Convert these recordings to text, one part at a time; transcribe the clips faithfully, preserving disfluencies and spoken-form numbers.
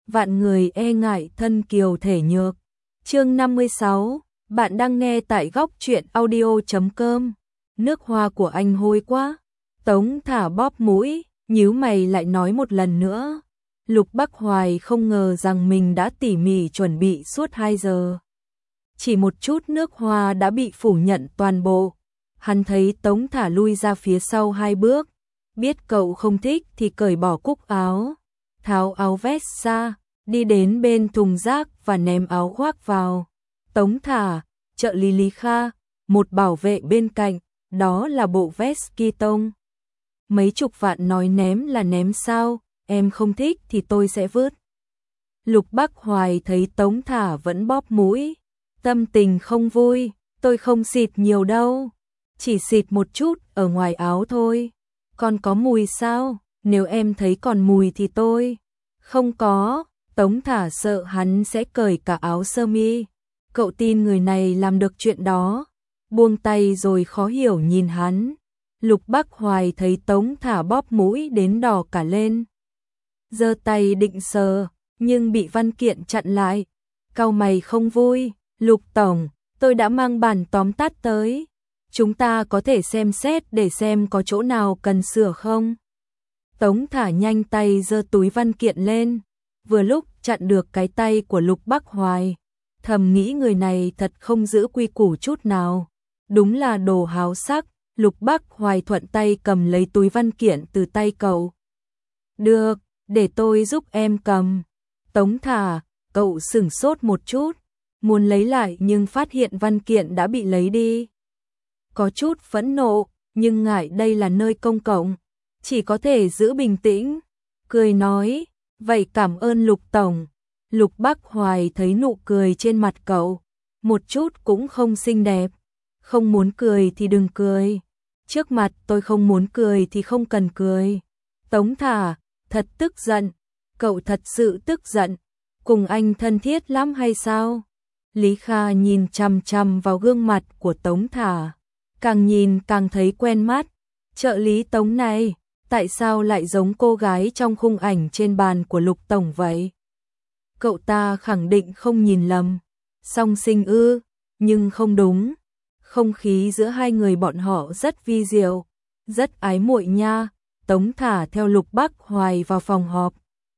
vạn người e ngại thân kiều thể nhược. Chương năm mươi sáu, bạn đang nghe tại góc truyện audio chấm com. Nước hoa của anh hôi quá. Tống Thả bóp mũi, nhíu mày lại nói một lần nữa. Lục Bắc Hoài không ngờ rằng mình đã tỉ mỉ chuẩn bị suốt hai giờ. Chỉ một chút nước hoa đã bị phủ nhận toàn bộ. Hắn thấy Tống Thả lui ra phía sau hai bước. Biết cậu không thích thì cởi bỏ cúc áo, tháo áo vest ra, đi đến bên thùng rác và ném áo khoác vào. Tống Thả, trợ lý Lý Kha, một bảo vệ bên cạnh, đó là bộ vest Kiton. Mấy chục vạn nói ném là ném sao, em không thích thì tôi sẽ vứt. Lục Bắc Hoài thấy Tống Thả vẫn bóp mũi, tâm tình không vui, tôi không xịt nhiều đâu, chỉ xịt một chút ở ngoài áo thôi. Còn có mùi sao? Nếu em thấy còn mùi thì tôi không có. Tống Thả sợ hắn sẽ cởi cả áo sơ mi. Cậu tin người này làm được chuyện đó? Buông tay rồi khó hiểu nhìn hắn. Lục Bắc Hoài thấy Tống Thả bóp mũi đến đỏ cả lên, giơ tay định sờ, nhưng bị văn kiện chặn lại. Cau mày không vui. Lục tổng, tôi đã mang bản tóm tắt tới. Chúng ta có thể xem xét để xem có chỗ nào cần sửa không? Tống Thả nhanh tay giơ túi văn kiện lên, vừa lúc chặn được cái tay của Lục Bắc Hoài. Thầm nghĩ người này thật không giữ quy củ chút nào. Đúng là đồ háo sắc. Lục Bắc Hoài thuận tay cầm lấy túi văn kiện từ tay cậu. Được, để tôi giúp em cầm. Tống Thả, cậu sửng sốt một chút, muốn lấy lại nhưng phát hiện văn kiện đã bị lấy đi. Có chút phẫn nộ, nhưng ngại đây là nơi công cộng, chỉ có thể giữ bình tĩnh, cười nói, vậy cảm ơn Lục tổng. Lục Bắc Hoài thấy nụ cười trên mặt cậu, một chút cũng không xinh đẹp. Không muốn cười thì đừng cười, trước mặt tôi không muốn cười thì không cần cười. Tống Thả, thật tức giận, cậu thật sự tức giận, cùng anh thân thiết lắm hay sao? Lý Kha nhìn chằm chằm vào gương mặt của Tống Thả, càng nhìn càng thấy quen mắt. Trợ lý Tống này, tại sao lại giống cô gái trong khung ảnh trên bàn của Lục tổng vậy? Cậu ta khẳng định không nhìn lầm. Song sinh ư? Nhưng không đúng. Không khí giữa hai người bọn họ rất vi diệu, rất ái muội nha. Tống Thả theo Lục Bắc Hoài vào phòng họp,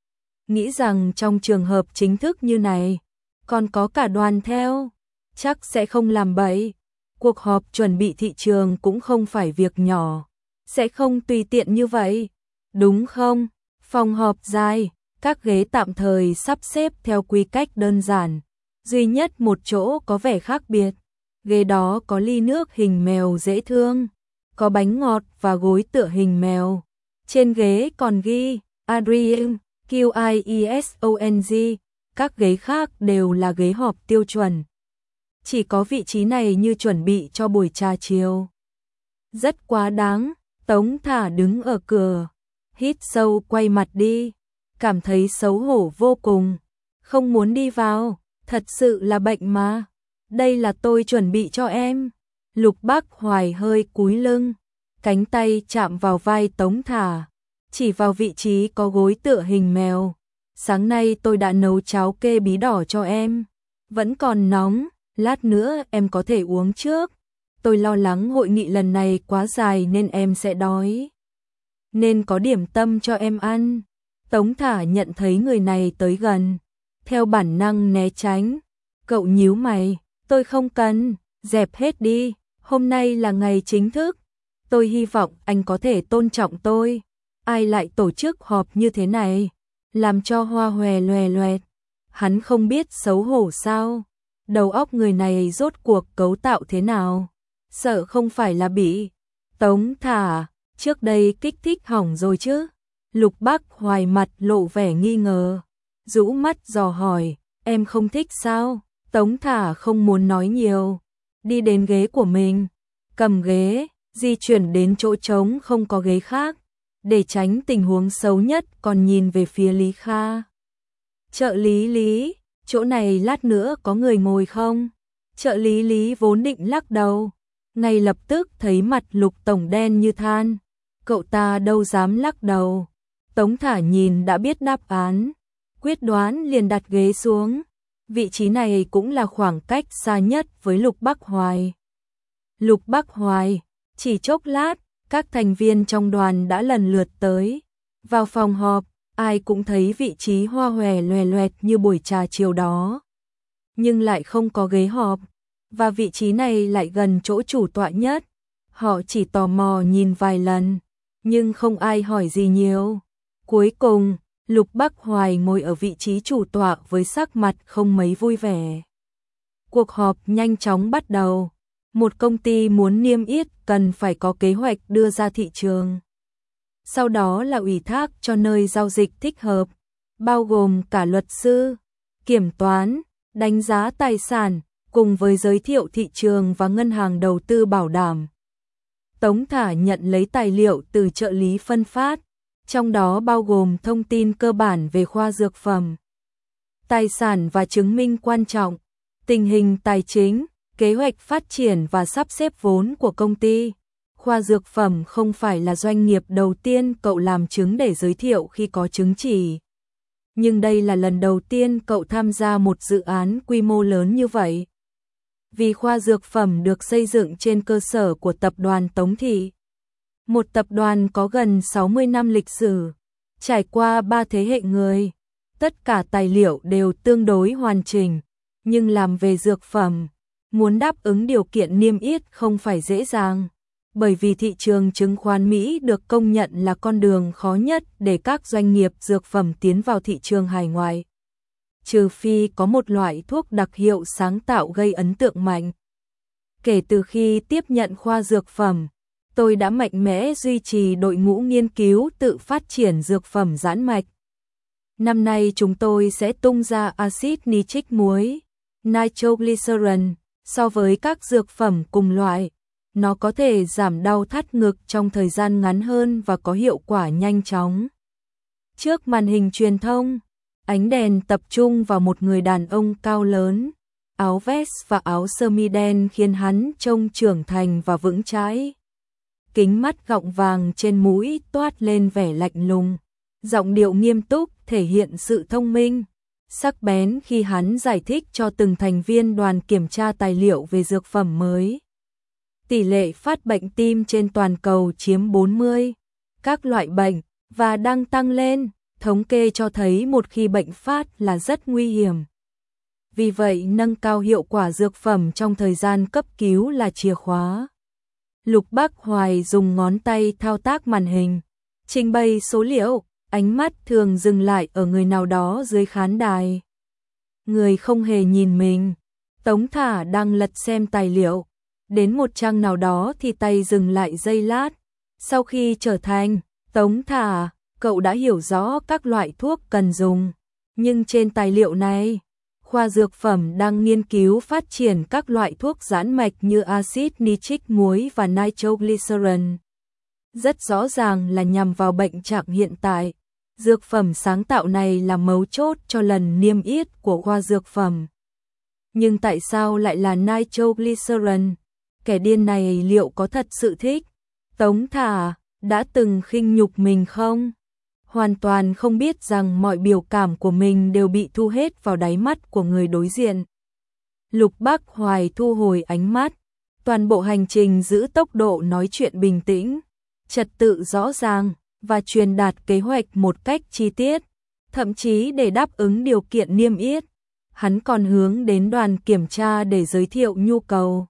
nghĩ rằng trong trường hợp chính thức như này, còn có cả đoàn theo, chắc sẽ không làm bậy. Cuộc họp chuẩn bị thị trường cũng không phải việc nhỏ, sẽ không tùy tiện như vậy, đúng không? Phòng họp dài, các ghế tạm thời sắp xếp theo quy cách đơn giản, duy nhất một chỗ có vẻ khác biệt. Ghế đó có ly nước hình mèo dễ thương, có bánh ngọt và gối tựa hình mèo. Trên ghế còn ghi Adrian, Q I E S O N G, các ghế khác đều là ghế họp tiêu chuẩn. Chỉ có vị trí này như chuẩn bị cho buổi trà chiều. Rất quá đáng. Tống Thả đứng ở cửa, hít sâu quay mặt đi, cảm thấy xấu hổ vô cùng, không muốn đi vào, thật sự là bệnh mà. Đây là tôi chuẩn bị cho em. Lục Bắc Hoài hơi cúi lưng, cánh tay chạm vào vai Tống Thả, chỉ vào vị trí có gối tựa hình mèo. Sáng nay tôi đã nấu cháo kê bí đỏ cho em, vẫn còn nóng, lát nữa em có thể uống trước. Tôi lo lắng hội nghị lần này quá dài nên em sẽ đói, nên có điểm tâm cho em ăn. Tống Thả nhận thấy người này tới gần, theo bản năng né tránh. Cậu nhíu mày, tôi không cần, dẹp hết đi, hôm nay là ngày chính thức. Tôi hy vọng anh có thể tôn trọng tôi. Ai lại tổ chức họp như thế này, làm cho hoa hòe loè loẹt. Hắn không biết xấu hổ sao? Đầu óc người này rốt cuộc cấu tạo thế nào? Sợ không phải là bị Tống Thả trước đây kích thích hỏng rồi chứ? Lục Bắc Hoài mặt lộ vẻ nghi ngờ, rũ mắt dò hỏi, em không thích sao? Tống Thả không muốn nói nhiều, đi đến ghế của mình, cầm ghế, di chuyển đến chỗ trống không có ghế khác, để tránh tình huống xấu nhất còn nhìn về phía Lý Kha. Trợ lý Lý, chỗ này lát nữa có người ngồi không? Trợ lý Lý vốn định lắc đầu, ngay lập tức thấy mặt Lục tổng đen như than, cậu ta đâu dám lắc đầu. Tống Thả nhìn đã biết đáp án, quyết đoán liền đặt ghế xuống. Vị trí này cũng là khoảng cách xa nhất với Lục Bắc Hoài. Lục Bắc Hoài, chỉ chốc lát, các thành viên trong đoàn đã lần lượt tới. Vào phòng họp, ai cũng thấy vị trí hoa hòe loè loẹt như buổi trà chiều đó. Nhưng lại không có ghế họp, và vị trí này lại gần chỗ chủ tọa nhất. Họ chỉ tò mò nhìn vài lần, nhưng không ai hỏi gì nhiều. Cuối cùng, Lục Bắc Hoài ngồi ở vị trí chủ tọa với sắc mặt không mấy vui vẻ. Cuộc họp nhanh chóng bắt đầu. Một công ty muốn niêm yết cần phải có kế hoạch đưa ra thị trường. Sau đó là ủy thác cho nơi giao dịch thích hợp, bao gồm cả luật sư, kiểm toán, đánh giá tài sản, cùng với giới thiệu thị trường và ngân hàng đầu tư bảo đảm. Tống Thả nhận lấy tài liệu từ trợ lý phân phát, trong đó bao gồm thông tin cơ bản về khoa dược phẩm, tài sản và chứng minh quan trọng, tình hình tài chính, kế hoạch phát triển và sắp xếp vốn của công ty. Khoa dược phẩm không phải là doanh nghiệp đầu tiên cậu làm chứng để giới thiệu khi có chứng chỉ. Nhưng đây là lần đầu tiên cậu tham gia một dự án quy mô lớn như vậy. Vì khoa dược phẩm được xây dựng trên cơ sở của tập đoàn Tống Thị. Một tập đoàn có gần sáu mươi năm lịch sử, trải qua ba thế hệ người. Tất cả tài liệu đều tương đối hoàn chỉnh, nhưng làm về dược phẩm, muốn đáp ứng điều kiện niêm yết không phải dễ dàng. Bởi vì thị trường chứng khoán Mỹ được công nhận là con đường khó nhất để các doanh nghiệp dược phẩm tiến vào thị trường hải ngoại. Trừ phi có một loại thuốc đặc hiệu sáng tạo gây ấn tượng mạnh. Kể từ khi tiếp nhận khoa dược phẩm, tôi đã mạnh mẽ duy trì đội ngũ nghiên cứu tự phát triển dược phẩm giãn mạch. Năm nay chúng tôi sẽ tung ra axit nitric muối, nitroglycerin, so với các dược phẩm cùng loại. Nó có thể giảm đau thắt ngực trong thời gian ngắn hơn và có hiệu quả nhanh chóng. Trước màn hình truyền thông, ánh đèn tập trung vào một người đàn ông cao lớn, áo vest và áo sơ mi đen khiến hắn trông trưởng thành và vững chãi. Kính mắt gọng vàng trên mũi toát lên vẻ lạnh lùng, giọng điệu nghiêm túc thể hiện sự thông minh, sắc bén khi hắn giải thích cho từng thành viên đoàn kiểm tra tài liệu về dược phẩm mới. Tỷ lệ phát bệnh tim trên toàn cầu chiếm bốn mươi, các loại bệnh, và đang tăng lên, thống kê cho thấy một khi bệnh phát là rất nguy hiểm. Vì vậy nâng cao hiệu quả dược phẩm trong thời gian cấp cứu là chìa khóa. Lục Bắc Hoài dùng ngón tay thao tác màn hình, trình bày số liệu, ánh mắt thường dừng lại ở người nào đó dưới khán đài. Người không hề nhìn mình, Tống Thả đang lật xem tài liệu. Đến một trang nào đó thì tay dừng lại giây lát. Sau khi trở thành Tống Thả, cậu đã hiểu rõ các loại thuốc cần dùng. Nhưng trên tài liệu này, khoa dược phẩm đang nghiên cứu phát triển các loại thuốc giãn mạch như axit nitric muối và nitroglycerin. Rất rõ ràng là nhằm vào bệnh trạng hiện tại. Dược phẩm sáng tạo này là mấu chốt cho lần niêm yết của khoa dược phẩm. Nhưng tại sao lại là nitroglycerin? Kẻ điên này liệu có thật sự thích Tống Thả đã từng khinh nhục mình không? Hoàn toàn không biết rằng mọi biểu cảm của mình đều bị thu hết vào đáy mắt của người đối diện. Lục Bắc Hoài thu hồi ánh mắt, toàn bộ hành trình giữ tốc độ nói chuyện bình tĩnh, trật tự rõ ràng và truyền đạt kế hoạch một cách chi tiết, thậm chí để đáp ứng điều kiện niêm yết. Hắn còn hướng đến đoàn kiểm tra để giới thiệu nhu cầu.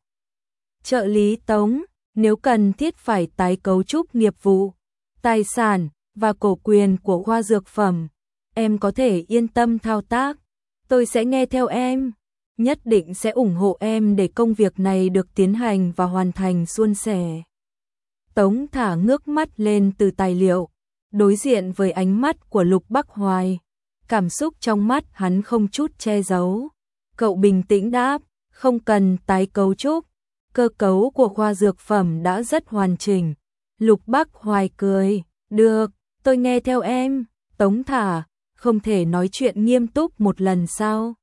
Trợ lý Tống, nếu cần thiết phải tái cấu trúc nghiệp vụ, tài sản và cổ quyền của khoa dược phẩm, em có thể yên tâm thao tác. Tôi sẽ nghe theo em, nhất định sẽ ủng hộ em để công việc này được tiến hành và hoàn thành suôn sẻ. Tống Thả ngước mắt lên từ tài liệu, đối diện với ánh mắt của Lục Bắc Hoài. Cảm xúc trong mắt hắn không chút che giấu. Cậu bình tĩnh đáp, không cần tái cấu trúc. Cơ cấu của khoa dược phẩm đã rất hoàn chỉnh. Lục Bắc Hoài cười, được, tôi nghe theo em. Tống Thả, không thể nói chuyện nghiêm túc một lần sao?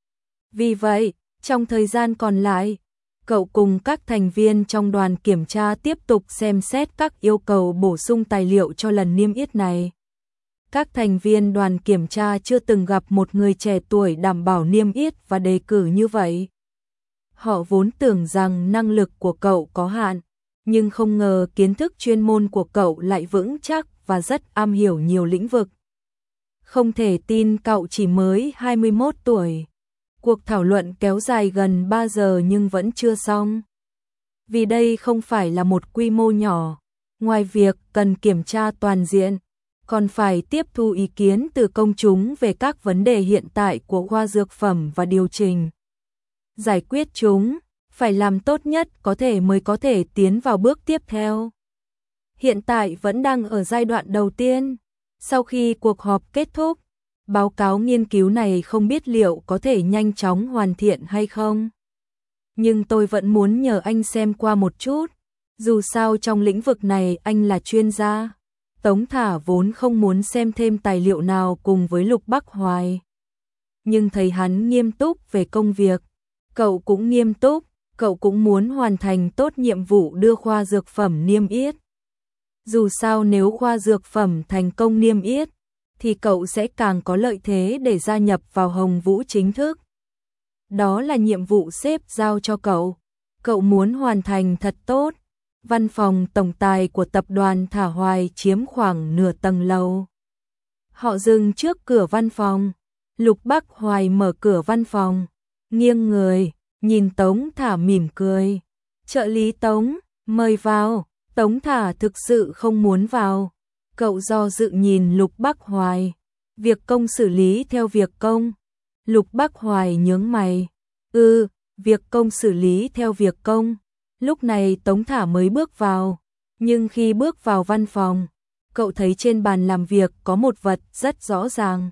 Vì vậy, trong thời gian còn lại, cậu cùng các thành viên trong đoàn kiểm tra tiếp tục xem xét các yêu cầu bổ sung tài liệu cho lần niêm yết này. Các thành viên đoàn kiểm tra chưa từng gặp một người trẻ tuổi đảm bảo niêm yết và đề cử như vậy. Họ vốn tưởng rằng năng lực của cậu có hạn, nhưng không ngờ kiến thức chuyên môn của cậu lại vững chắc và rất am hiểu nhiều lĩnh vực. Không thể tin cậu chỉ mới hai mươi mốt tuổi. Cuộc thảo luận kéo dài gần ba giờ nhưng vẫn chưa xong. Vì đây không phải là một quy mô nhỏ, ngoài việc cần kiểm tra toàn diện, còn phải tiếp thu ý kiến từ công chúng về các vấn đề hiện tại của khoa dược phẩm và điều chỉnh. Giải quyết chúng, phải làm tốt nhất có thể mới có thể tiến vào bước tiếp theo. Hiện tại vẫn đang ở giai đoạn đầu tiên. Sau khi cuộc họp kết thúc, báo cáo nghiên cứu này không biết liệu có thể nhanh chóng hoàn thiện hay không. Nhưng tôi vẫn muốn nhờ anh xem qua một chút. Dù sao trong lĩnh vực này anh là chuyên gia. Tống Thả vốn không muốn xem thêm tài liệu nào cùng với Lục Bắc Hoài. Nhưng thấy hắn nghiêm túc về công việc. Cậu cũng nghiêm túc, cậu cũng muốn hoàn thành tốt nhiệm vụ đưa khoa dược phẩm niêm yết. Dù sao nếu khoa dược phẩm thành công niêm yết, thì cậu sẽ càng có lợi thế để gia nhập vào Hồng Vũ chính thức. Đó là nhiệm vụ sếp giao cho cậu. Cậu muốn hoàn thành thật tốt. Văn phòng tổng tài của tập đoàn Thả Hoài chiếm khoảng nửa tầng lầu. Họ dừng trước cửa văn phòng. Lục Bắc Hoài mở cửa văn phòng, nghiêng người, nhìn Tống Thả mỉm cười. Trợ lý Tống, mời vào. Tống Thả thực sự không muốn vào. Cậu do dự nhìn Lục Bắc Hoài. Việc công xử lý theo việc công. Lục Bắc Hoài nhướng mày. Ừ, việc công xử lý theo việc công. Lúc này Tống Thả mới bước vào. Nhưng khi bước vào văn phòng, cậu thấy trên bàn làm việc có một vật rất rõ ràng.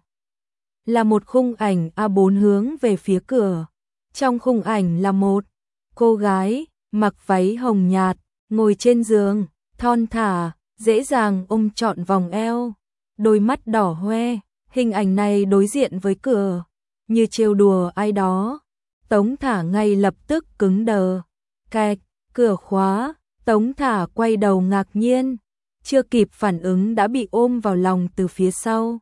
Là một khung ảnh A bốn hướng về phía cửa. Trong khung ảnh là một cô gái mặc váy hồng nhạt, ngồi trên giường, thon thả, dễ dàng ôm trọn vòng eo, đôi mắt đỏ hoe. Hình ảnh này đối diện với cửa, như trêu đùa ai đó. Tống Thả ngay lập tức cứng đờ. Cạch, cửa khóa. Tống Thả quay đầu ngạc nhiên, chưa kịp phản ứng đã bị ôm vào lòng từ phía sau.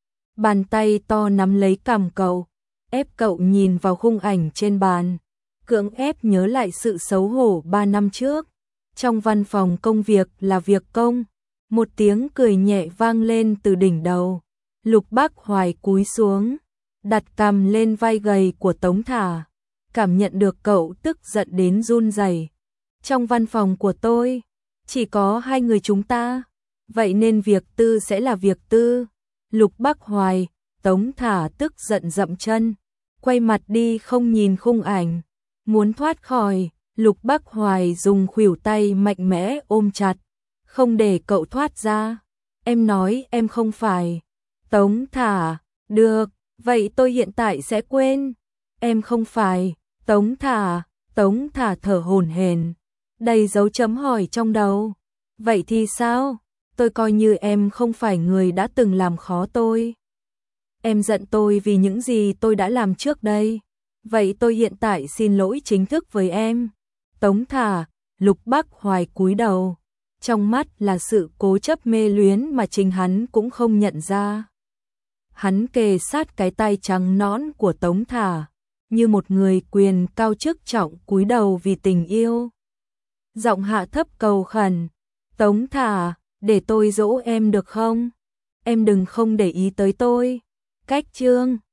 Bàn tay to nắm lấy cằm cậu, ép cậu nhìn vào khung ảnh trên bàn, cưỡng ép nhớ lại sự xấu hổ ba năm trước. Trong văn phòng công việc là việc công. Một tiếng cười nhẹ vang lên từ đỉnh đầu. Lục Bắc Hoài cúi xuống, đặt cằm lên vai gầy của Tống Thả, cảm nhận được cậu tức giận đến run rẩy. Trong văn phòng của tôi, chỉ có hai người chúng ta, vậy nên việc tư sẽ là việc tư. Lục Bắc Hoài, Tống Thả tức giận dậm chân, quay mặt đi không nhìn khung ảnh. Muốn thoát khỏi, Lục Bắc Hoài dùng khuỷu tay mạnh mẽ ôm chặt, không để cậu thoát ra. Em nói em không phải. Tống Thả, được, vậy tôi hiện tại sẽ quên. Em không phải. Tống Thả, Tống Thả thở hổn hển, đầy dấu chấm hỏi trong đầu. Vậy thì sao? Tôi coi như em không phải người đã từng làm khó tôi. Em giận tôi vì những gì tôi đã làm trước đây. Vậy tôi hiện tại xin lỗi chính thức với em. Tống Thả, Lục Bắc Hoài cúi đầu. Trong mắt là sự cố chấp mê luyến mà chính hắn cũng không nhận ra. Hắn kề sát cái tay trắng nõn của Tống Thả, như một người quyền cao chức trọng cúi đầu vì tình yêu. Giọng hạ thấp cầu khẩn. Tống Thả, để tôi dỗ em được không? Em đừng không để ý tới tôi. Cách chương